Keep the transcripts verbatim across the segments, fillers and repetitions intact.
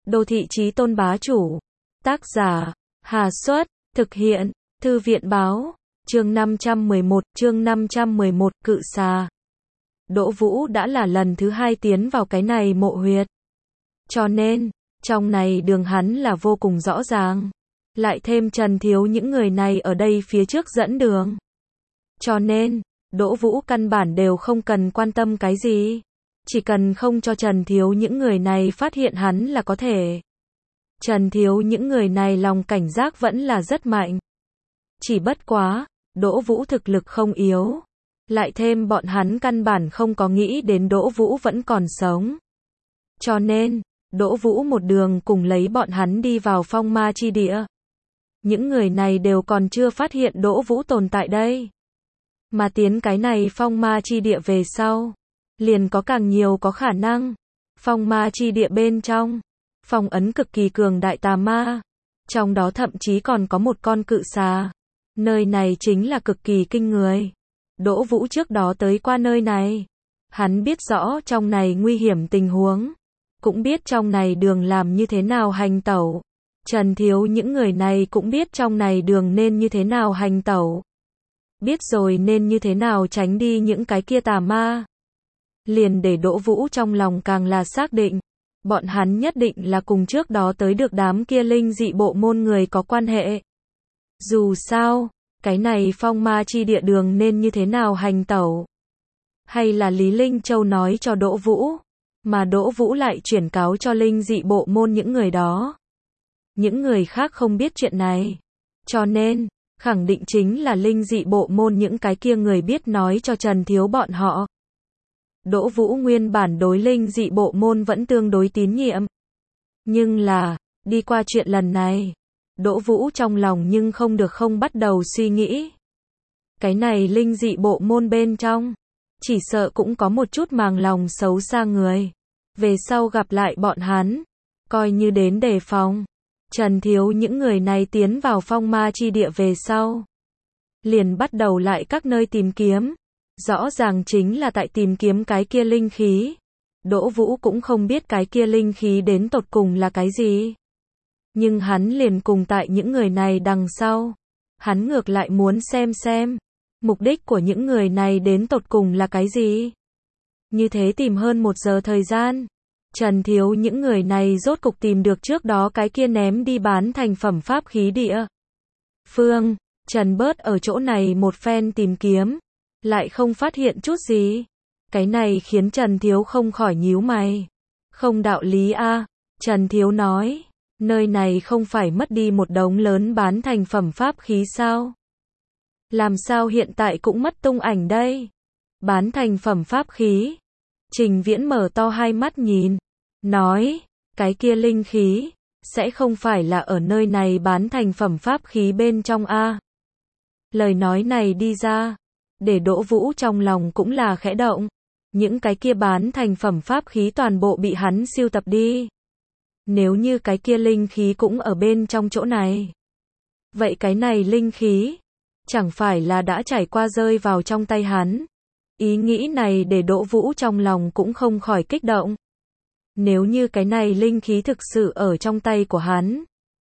Đô thị chí tôn bá chủ. Tác giả, Hà Xuất, thực hiện, Thư viện báo, chương năm trăm mười một, chương năm trăm mười một, cự xà. Đỗ Vũ đã là lần thứ hai tiến vào cái này mộ huyệt. Cho nên, trong này đường hắn là vô cùng rõ ràng. Lại thêm Trần Thiếu những người này ở đây phía trước dẫn đường. Cho nên, Đỗ Vũ căn bản đều không cần quan tâm cái gì. Chỉ cần không cho Trần Thiếu những người này phát hiện hắn là có thể. Trần Thiếu những người này lòng cảnh giác vẫn là rất mạnh. Chỉ bất quá, Đỗ Vũ thực lực không yếu. Lại thêm bọn hắn căn bản không có nghĩ đến Đỗ Vũ vẫn còn sống. Cho nên, Đỗ Vũ một đường cùng lấy bọn hắn đi vào phong ma chi địa. Những người này đều còn chưa phát hiện Đỗ Vũ tồn tại đây. Mà tiến cái này phong ma chi địa về sau, liền có càng nhiều có khả năng. Phong ma chi địa bên trong, phong ấn cực kỳ cường đại tà ma. Trong đó thậm chí còn có một con cự xà. Nơi này chính là cực kỳ kinh người. Đỗ Vũ trước đó tới qua nơi này. Hắn biết rõ trong này nguy hiểm tình huống. Cũng biết trong này đường làm như thế nào hành tẩu. Trần Thiếu những người này cũng biết trong này đường nên như thế nào hành tẩu. Biết rồi nên như thế nào tránh đi những cái kia tà ma. Liền để Đỗ Vũ trong lòng càng là xác định. Bọn hắn nhất định là cùng trước đó tới được đám kia linh dị bộ môn người có quan hệ. Dù sao, cái này phong ma chi địa đường nên như thế nào hành tẩu. Hay là Lý Linh Châu nói cho Đỗ Vũ. Mà Đỗ Vũ lại chuyển cáo cho linh dị bộ môn những người đó. Những người khác không biết chuyện này. Cho nên, khẳng định chính là linh dị bộ môn những cái kia người biết nói cho Trần Thiếu bọn họ. Đỗ Vũ nguyên bản đối linh dị bộ môn vẫn tương đối tín nhiệm. Nhưng là, đi qua chuyện lần này, Đỗ Vũ trong lòng nhưng không được không bắt đầu suy nghĩ. Cái này linh dị bộ môn bên trong, chỉ sợ cũng có một chút màng lòng xấu xa người. Về sau gặp lại bọn hắn, coi như đến đề phòng. Trần Thiếu những người này tiến vào phong ma chi địa về sau. Liền bắt đầu lại các nơi tìm kiếm. Rõ ràng chính là tại tìm kiếm cái kia linh khí. Đỗ Vũ cũng không biết cái kia linh khí đến tột cùng là cái gì. Nhưng hắn liền cùng tại những người này đằng sau. Hắn ngược lại muốn xem xem. Mục đích của những người này đến tột cùng là cái gì. Như thế tìm hơn một giờ thời gian. Trần Thiếu những người này rốt cục tìm được trước đó cái kia ném đi bán thành phẩm pháp khí địa. Phương, Trần bớt ở chỗ này một phen tìm kiếm. Lại không phát hiện chút gì. Cái này khiến Trần Thiếu không khỏi nhíu mày. Không đạo lý a. Trần Thiếu nói. Nơi này không phải mất đi một đống lớn bán thành phẩm pháp khí sao? Làm sao hiện tại cũng mất tung ảnh đây? Bán thành phẩm pháp khí. Trình Viễn mở to hai mắt nhìn. Nói. Cái kia linh khí. Sẽ không phải là ở nơi này bán thành phẩm pháp khí bên trong a. Lời nói này đi ra. Để Đỗ Vũ trong lòng cũng là khẽ động. Những cái kia bán thành phẩm pháp khí toàn bộ bị hắn siêu tập đi. Nếu như cái kia linh khí cũng ở bên trong chỗ này. Vậy cái này linh khí. Chẳng phải là đã trải qua rơi vào trong tay hắn. Ý nghĩ này để Đỗ Vũ trong lòng cũng không khỏi kích động. Nếu như cái này linh khí thực sự ở trong tay của hắn.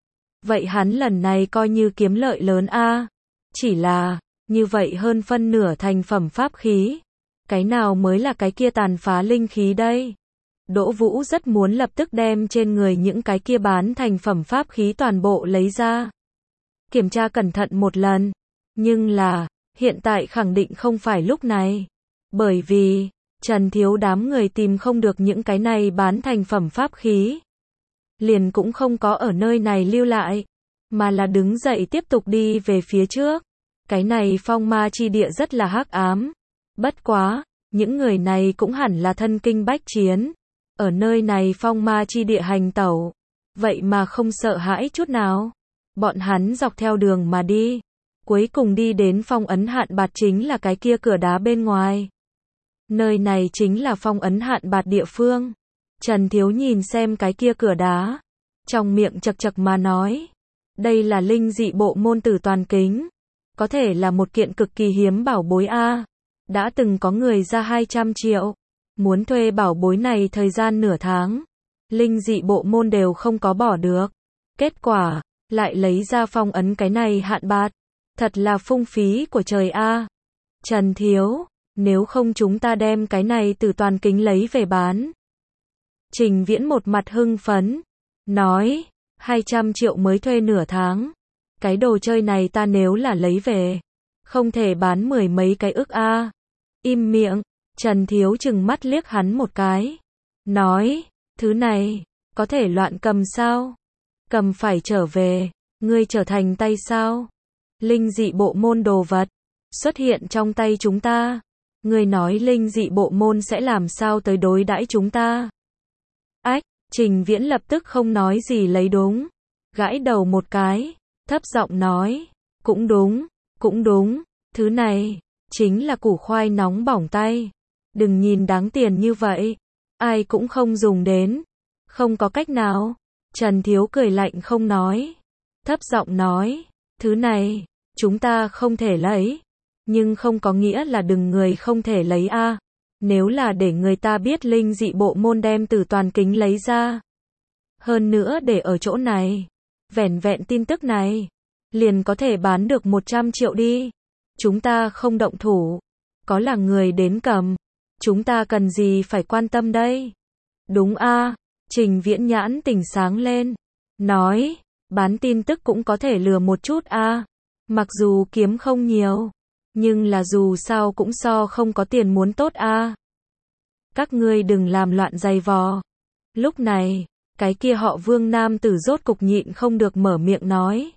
Vậy hắn lần này coi như kiếm lợi lớn a. Chỉ là, như vậy hơn phân nửa thành phẩm pháp khí. Cái nào mới là cái kia tàn phá linh khí đây? Đỗ Vũ rất muốn lập tức đem trên người những cái kia bán thành phẩm pháp khí toàn bộ lấy ra. Kiểm tra cẩn thận một lần. Nhưng là, hiện tại khẳng định không phải lúc này. Bởi vì, Trần Thiếu đám người tìm không được những cái này bán thành phẩm pháp khí. Liền cũng không có ở nơi này lưu lại. Mà là đứng dậy tiếp tục đi về phía trước. Cái này phong ma chi địa rất là hắc ám. Bất quá, những người này cũng hẳn là thân kinh bách chiến. Ở nơi này phong ma chi địa hành tẩu. Vậy mà không sợ hãi chút nào. Bọn hắn dọc theo đường mà đi. Cuối cùng đi đến phong ấn hạn bạt chính là cái kia cửa đá bên ngoài. Nơi này chính là phong ấn hạn bạt địa phương. Trần Thiếu nhìn xem cái kia cửa đá. Trong miệng chật chật mà nói. Đây là linh dị bộ môn tử toàn kính. Có thể là một kiện cực kỳ hiếm bảo bối a. Đã từng có người ra hai trăm triệu. Muốn thuê bảo bối này thời gian nửa tháng. linh dị bộ môn đều không có bỏ được. Kết quả, lại lấy ra phong ấn cái này hạn bạt. Thật là phung phí của trời a. Trần Thiếu, nếu không chúng ta đem cái này từ toàn kính lấy về bán. Trình Viễn một mặt hưng phấn, nói, hai trăm triệu mới thuê nửa tháng. Cái đồ chơi này ta nếu là lấy về, không thể bán mười mấy cái ức a. Im miệng, Trần Thiếu chừng mắt liếc hắn một cái. Nói, thứ này, có thể loạn cầm sao? Cầm phải trở về, ngươi trở thành tay sao? Linh dị bộ môn đồ vật, xuất hiện trong tay chúng ta. Ngươi nói linh dị bộ môn sẽ làm sao tới đối đãi chúng ta? Ách, Trình Viễn lập tức không nói gì lấy đúng. Gãi đầu một cái, thấp giọng nói, cũng đúng, cũng đúng, thứ này, chính là củ khoai nóng bỏng tay. Đừng nhìn đáng tiền như vậy, ai cũng không dùng đến. Không có cách nào. Trần Thiếu cười lạnh không nói. Thấp giọng nói, thứ này, chúng ta không thể lấy. Nhưng không có nghĩa là đừng người không thể lấy a. Nếu là để người ta biết linh dị bộ môn đem từ toàn kính lấy ra. Hơn nữa để ở chỗ này. Vẻn vẹn tin tức này. Liền có thể bán được một trăm triệu đi. Chúng ta không động thủ. Có là người đến cầm. Chúng ta cần gì phải quan tâm đây? Đúng a. Trình Viễn nhãn tỉnh sáng lên. Nói, bán tin tức cũng có thể lừa một chút a. Mặc dù kiếm không nhiều. Nhưng là dù sao cũng so không có tiền muốn tốt a. Các ngươi đừng làm loạn giày vò. Lúc này, cái kia họ Vương nam tử rốt cục nhịn không được mở miệng nói.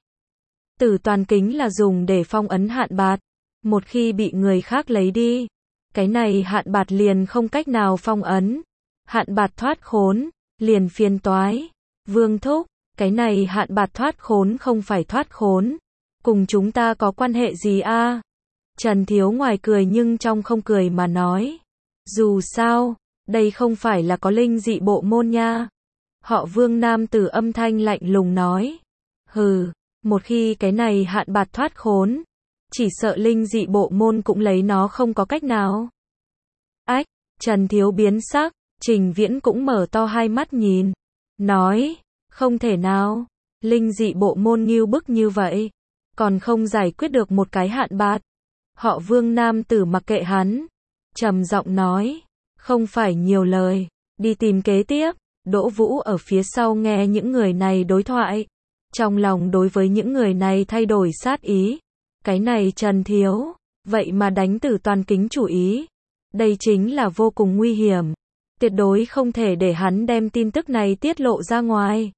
Tử toàn kính là dùng để phong ấn hạn bạt. Một khi bị người khác lấy đi, cái này hạn bạt liền không cách nào phong ấn. Hạn bạt thoát khốn, liền phiền toái. Vương thúc, cái này hạn bạt thoát khốn không phải thoát khốn. Cùng chúng ta có quan hệ gì a? Trần Thiếu ngoài cười nhưng trong không cười mà nói. Dù sao, đây không phải là có linh dị bộ môn nha. Họ Vương nam tử âm thanh lạnh lùng nói. Hừ, một khi cái này hạn bạt thoát khốn, chỉ sợ linh dị bộ môn cũng lấy nó không có cách nào. Ách, Trần Thiếu biến sắc, Trình Viễn cũng mở to hai mắt nhìn. Nói, không thể nào, linh dị bộ môn nghiêu bức như vậy, còn không giải quyết được một cái hạn bạt. Họ Vương nam tử mặc kệ hắn, trầm giọng nói, không phải nhiều lời, đi tìm kế tiếp. Đỗ Vũ ở phía sau nghe những người này đối thoại, trong lòng đối với những người này thay đổi sát ý. Cái này Trần Thiếu, vậy mà đánh Tử toàn kính chủ ý. Đây chính là vô cùng nguy hiểm. Tuyệt đối không thể để hắn đem tin tức này tiết lộ ra ngoài.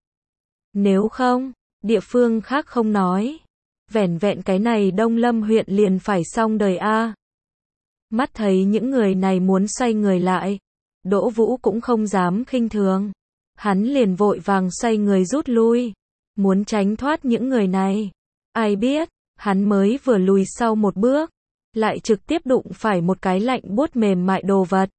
Nếu không, địa phương khác không nói. Vẻn vẹn cái này Đông Lâm huyện liền phải xong đời a. Mắt thấy những người này muốn xoay người lại, Đỗ Vũ cũng không dám khinh thường. Hắn liền vội vàng xoay người rút lui, muốn tránh thoát những người này. Ai biết, hắn mới vừa lùi sau một bước, lại trực tiếp đụng phải một cái lạnh buốt mềm mại đồ vật.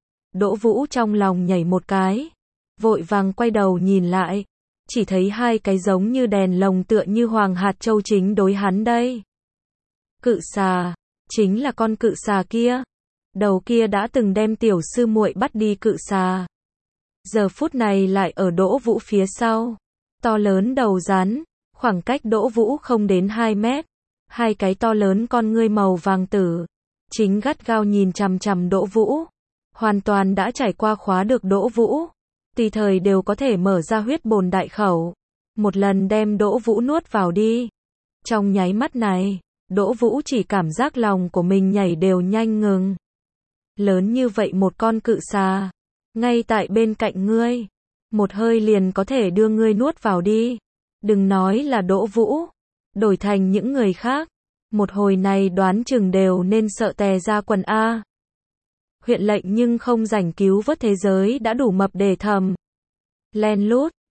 Đỗ Vũ trong lòng nhảy một cái, vội vàng quay đầu nhìn lại, chỉ thấy hai cái giống như đèn lồng tựa như hoàng hạt châu chính đối hắn đây. Cự xà, chính là con cự xà kia. Đầu kia đã từng đem tiểu sư muội bắt đi cự xà. Giờ phút này lại ở Đỗ Vũ phía sau. To lớn đầu rắn, khoảng cách Đỗ Vũ không đến hai mét. Hai cái to lớn con ngươi màu vàng tử, chính gắt gao nhìn chằm chằm Đỗ Vũ. Hoàn toàn đã trải qua khóa được Đỗ Vũ. Tùy thời đều có thể mở ra huyết bồn đại khẩu. Một lần đem Đỗ Vũ nuốt vào đi. Trong nháy mắt này, Đỗ Vũ chỉ cảm giác lòng của mình nhảy đều nhanh ngừng. Lớn như vậy một con cự xà, ngay tại bên cạnh ngươi, một hơi liền có thể đưa ngươi nuốt vào đi. Đừng nói là Đỗ Vũ, đổi thành những người khác, một hồi này đoán chừng đều nên sợ tè ra quần a. Huyện lệnh nhưng không rảnh cứu vớt thế giới đã đủ mập để thầm. Len lút,